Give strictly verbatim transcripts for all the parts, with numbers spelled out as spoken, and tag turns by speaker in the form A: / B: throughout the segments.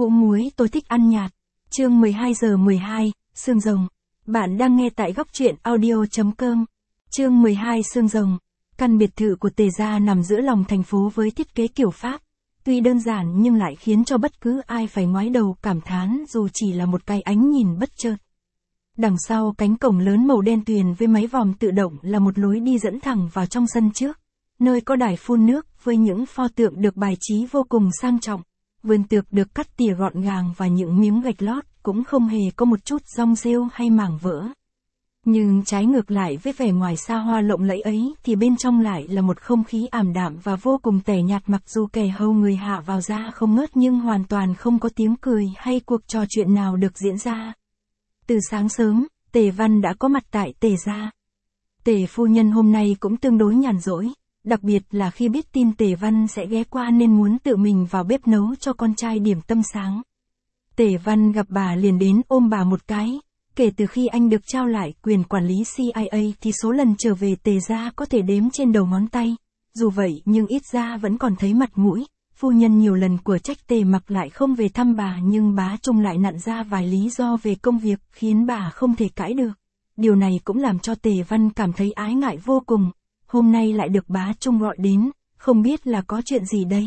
A: Hũ muối tôi thích ăn nhạt. Chương mười hai giờ mười hai, xương rồng. Bạn đang nghe tại góc truyện audio chấm com. Chương mười hai xương rồng. Căn biệt thự của Tề gia nằm giữa lòng thành phố với thiết kế kiểu Pháp. Tuy đơn giản nhưng lại khiến cho bất cứ ai phải ngoái đầu cảm thán dù chỉ là một cái ánh nhìn bất chợt. Đằng sau cánh cổng lớn màu đen tuyền với máy vòm tự động là một lối đi dẫn thẳng vào trong sân trước, nơi có đài phun nước với những pho tượng được bài trí vô cùng sang trọng. Vườn tược được cắt tỉa gọn gàng và những miếng gạch lót cũng không hề có một chút rong rêu hay mảng vỡ. Nhưng trái ngược lại với vẻ ngoài xa hoa lộng lẫy ấy thì bên trong lại là một không khí ảm đạm và vô cùng tẻ nhạt, mặc dù kẻ hầu người hạ vào ra không ngớt nhưng hoàn toàn không có tiếng cười hay cuộc trò chuyện nào được diễn ra. Từ sáng sớm, Tề Văn đã có mặt tại Tề gia. Tề phu nhân hôm nay cũng tương đối nhàn rỗi, đặc biệt là khi biết tin Tề Văn sẽ ghé qua nên muốn tự mình vào bếp nấu cho con trai điểm tâm sáng. Tề Văn gặp bà liền đến ôm bà một cái. Kể từ khi anh được trao lại quyền quản lý xê i a thì số lần trở về Tề gia có thể đếm trên đầu ngón tay. Dù vậy nhưng ít ra vẫn còn thấy mặt mũi. Phu nhân nhiều lần của trách Tề Mặc lại không về thăm bà, nhưng bá Trung lại nặn ra vài lý do về công việc khiến bà không thể cãi được. Điều này cũng làm cho Tề Văn cảm thấy ái ngại vô cùng. Hôm nay lại được bá Trung gọi đến, không biết là có chuyện gì đây.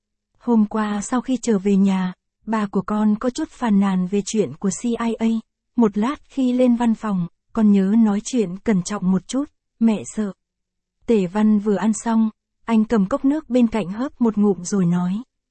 A: Hôm qua sau khi trở về nhà, bà của con có chút phàn nàn về chuyện của xê i a. Một lát khi lên văn phòng, con nhớ nói chuyện cẩn trọng một chút, mẹ sợ. Tề Văn vừa ăn xong, anh cầm cốc nước bên cạnh hớp một ngụm rồi nói.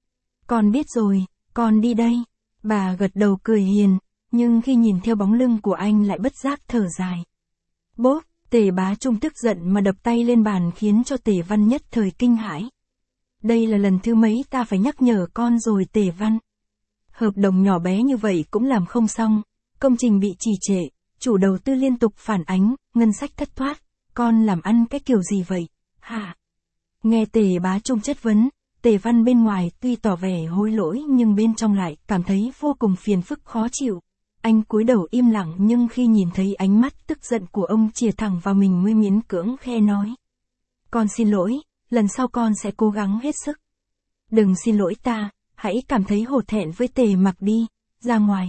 A: Con biết rồi, con đi đây. Bà gật đầu cười hiền, nhưng khi nhìn theo bóng lưng của anh lại bất giác thở dài. Bốp, Tề bá Trung tức giận mà đập tay lên bàn khiến cho Tề Văn nhất thời kinh hãi. Đây là lần thứ mấy ta phải nhắc nhở con rồi Tề Văn. Hợp đồng nhỏ bé như vậy cũng làm không xong. Công trình bị trì trệ, chủ đầu tư liên tục phản ánh, ngân sách thất thoát, con làm ăn cái kiểu gì vậy, hả? Nghe Tề bá Trung chất vấn, Tề Văn bên ngoài tuy tỏ vẻ hối lỗi nhưng bên trong lại cảm thấy vô cùng phiền phức khó chịu. Anh cúi đầu im lặng nhưng khi nhìn thấy ánh mắt tức giận của ông chìa thẳng vào mình mới miễn cưỡng khe nói. Con xin lỗi, lần sau con sẽ cố gắng hết sức. Đừng xin lỗi ta, hãy cảm thấy hổ thẹn với Tề Mặc đi, ra ngoài.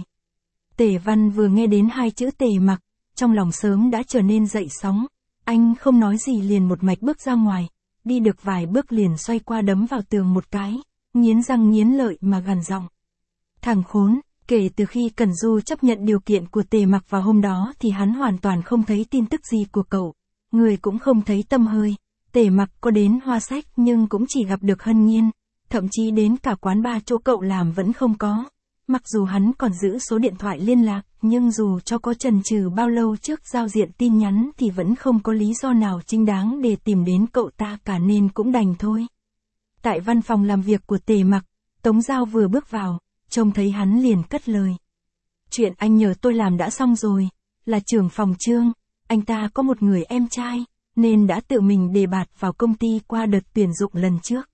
A: Tề Văn vừa nghe đến hai chữ Tề Mặc, trong lòng sớm đã trở nên dậy sóng. Anh không nói gì liền một mạch bước ra ngoài, đi được vài bước liền xoay qua đấm vào tường một cái, nghiến răng nghiến lợi mà gằn giọng. Thằng khốn, kể từ khi Cẩn Du chấp nhận điều kiện của Tề Mặc vào hôm đó thì hắn hoàn toàn không thấy tin tức gì của cậu, người cũng không thấy tâm hơi. Tề Mặc có đến Hoa Sách nhưng cũng chỉ gặp được Hân Nhiên, thậm chí đến cả quán bar chỗ cậu làm vẫn không có. Mặc dù hắn còn giữ số điện thoại liên lạc, nhưng dù cho có chần chừ bao lâu trước giao diện tin nhắn thì vẫn không có lý do nào chính đáng để tìm đến cậu ta cả nên cũng đành thôi. Tại văn phòng làm việc của Tề Mặc, Tống Giao vừa bước vào, trông thấy hắn liền cất lời. Chuyện anh nhờ tôi làm đã xong rồi, là trưởng phòng Trương, anh ta có một người em trai, nên đã tự mình đề bạt vào công ty qua đợt tuyển dụng lần trước.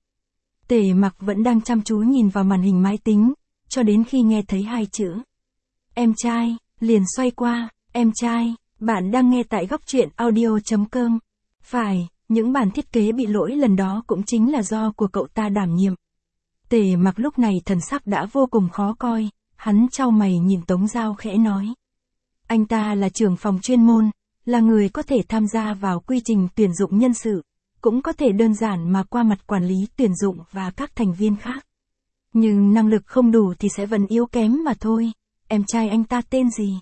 A: Tề Mặc vẫn đang chăm chú nhìn vào màn hình máy tính, cho đến khi nghe thấy hai chữ em trai, liền xoay qua. Em trai, bạn đang nghe tại góc truyện audio chấm com. Phải, những bản thiết kế bị lỗi lần đó cũng chính là do của cậu ta đảm nhiệm. Tề Mặc lúc này thần sắc đã vô cùng khó coi, hắn chau mày nhìn Tống Giao khẽ nói. Anh ta là trưởng phòng chuyên môn, là người có thể tham gia vào quy trình tuyển dụng nhân sự, cũng có thể đơn giản mà qua mặt quản lý tuyển dụng và các thành viên khác. Nhưng năng lực không đủ thì sẽ vẫn yếu kém mà thôi. Em trai anh ta tên gì?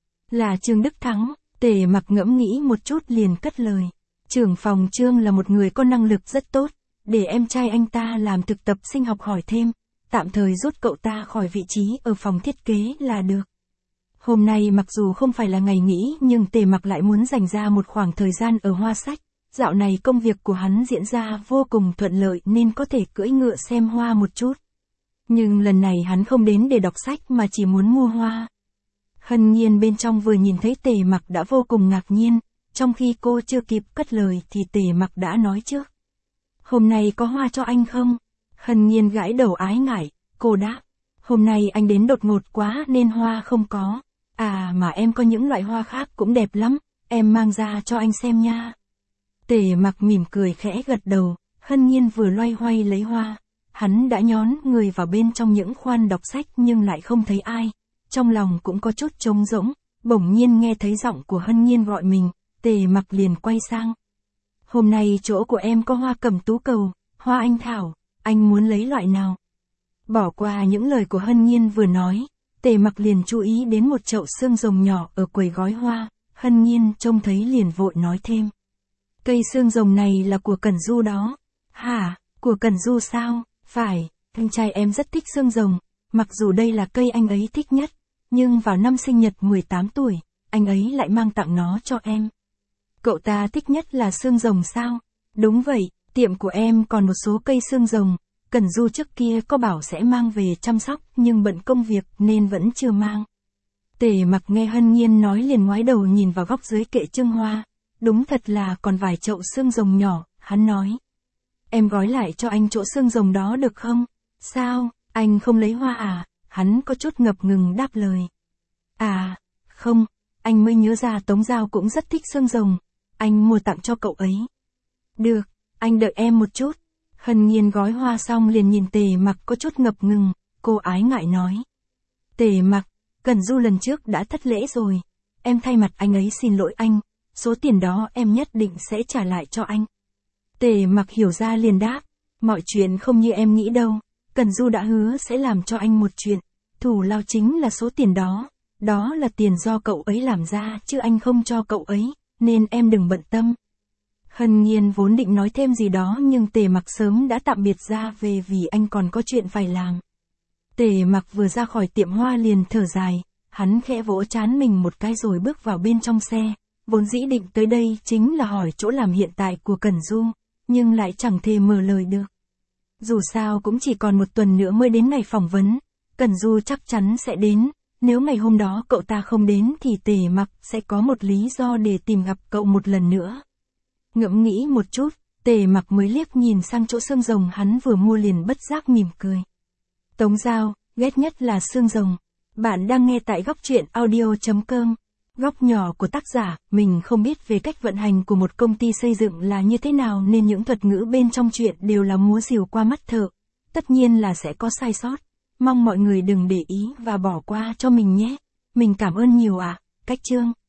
A: Là Trương Đức Thắng. Tề Mặc ngẫm nghĩ một chút liền cất lời. Trưởng phòng Trương là một người có năng lực rất tốt, để em trai anh ta làm thực tập sinh học hỏi thêm, tạm thời rút cậu ta khỏi vị trí ở phòng thiết kế là được. Hôm nay mặc dù không phải là ngày nghỉ nhưng Tề Mặc lại muốn dành ra một khoảng thời gian ở Hoa Sách. Dạo này công việc của hắn diễn ra vô cùng thuận lợi nên có thể cưỡi ngựa xem hoa một chút. Nhưng lần này hắn không đến để đọc sách mà chỉ muốn mua hoa. Hân Nhiên bên trong vừa nhìn thấy Tề Mặc đã vô cùng ngạc nhiên, trong khi cô chưa kịp cất lời thì Tề Mặc đã nói trước. Hôm nay có hoa cho anh không? Hân Nhiên gãi đầu ái ngại, cô đáp. Hôm nay anh đến đột ngột quá nên hoa không có. À mà em có những loại hoa khác cũng đẹp lắm, em mang ra cho anh xem nha. Tề Mặc mỉm cười khẽ gật đầu, Hân Nhiên vừa loay hoay lấy hoa. hắn đã nhón người vào bên trong những khoan đọc sách nhưng lại không thấy ai. Trong lòng cũng có chút trống rỗng, bỗng nhiên nghe thấy giọng của Hân Nhiên gọi mình, Tề Mặc liền quay sang. Hôm nay chỗ của em có hoa cẩm tú cầu, hoa anh thảo, anh muốn lấy loại nào? Bỏ qua những lời của Hân Nhiên vừa nói, Tề Mặc liền chú ý đến một chậu xương rồng nhỏ ở quầy gói hoa, Hân Nhiên trông thấy liền vội nói thêm. Cây xương rồng này là của Cẩn Du đó. Hả, của Cẩn Du sao? Phải, anh trai em rất thích xương rồng, mặc dù đây là cây anh ấy thích nhất, nhưng vào năm sinh nhật mười tám tuổi, anh ấy lại mang tặng nó cho em. Cậu ta thích nhất là xương rồng sao? Đúng vậy, tiệm của em còn một số cây xương rồng, Cẩn Du trước kia có bảo sẽ mang về chăm sóc nhưng bận công việc nên vẫn chưa mang. Tề Mặc nghe Hân Nhiên nói liền ngoái đầu nhìn vào góc dưới kệ trưng hoa, đúng thật là còn vài chậu xương rồng nhỏ, hắn nói. Em gói lại cho anh chỗ xương rồng đó được không? Sao, anh không lấy hoa à? Hắn có chút ngập ngừng đáp lời. À, không, anh mới nhớ ra Tống Giao cũng rất thích xương rồng, anh mua tặng cho cậu ấy. Được, anh đợi em một chút. Hân Nhiên gói hoa xong liền nhìn Tề Mặc có chút ngập ngừng, cô ái ngại nói. Tề Mặc, Cẩn Du lần trước đã thất lễ rồi, em thay mặt anh ấy xin lỗi anh, số tiền đó em nhất định sẽ trả lại cho anh. Tề Mặc hiểu ra liền đáp, mọi chuyện không như em nghĩ đâu, Cẩn Du đã hứa sẽ làm cho anh một chuyện, thủ lao chính là số tiền đó, đó là tiền do cậu ấy làm ra chứ anh không cho cậu ấy, nên em đừng bận tâm. Hân Nhiên vốn định nói thêm gì đó nhưng Tề Mặc sớm đã tạm biệt ra về vì anh còn có chuyện phải làm. Tề Mặc vừa ra khỏi tiệm hoa liền thở dài, hắn khẽ vỗ trán mình một cái rồi bước vào bên trong xe, vốn dĩ định tới đây chính là hỏi chỗ làm hiện tại của Cẩn Du, nhưng lại chẳng thể mở lời được. Dù sao cũng chỉ còn một tuần nữa mới đến ngày phỏng vấn, Cẩn Du chắc chắn sẽ đến, nếu ngày hôm đó cậu ta không đến thì Tề Mặc sẽ có một lý do để tìm gặp cậu một lần nữa. Ngẫm nghĩ một chút, Tề Mặc mới liếc nhìn sang chỗ xương rồng hắn vừa mua liền bất giác mỉm cười. Tống Giao, ghét nhất là xương rồng. Bạn đang nghe tại góc truyện audio chấm com. Góc nhỏ của tác giả, mình không biết về cách vận hành của một công ty xây dựng là như thế nào nên những thuật ngữ bên trong truyện đều là múa rìu qua mắt thợ. Tất nhiên là sẽ có sai sót. Mong mọi người đừng để ý và bỏ qua cho mình nhé. Mình cảm ơn nhiều ạ. À. Cách chương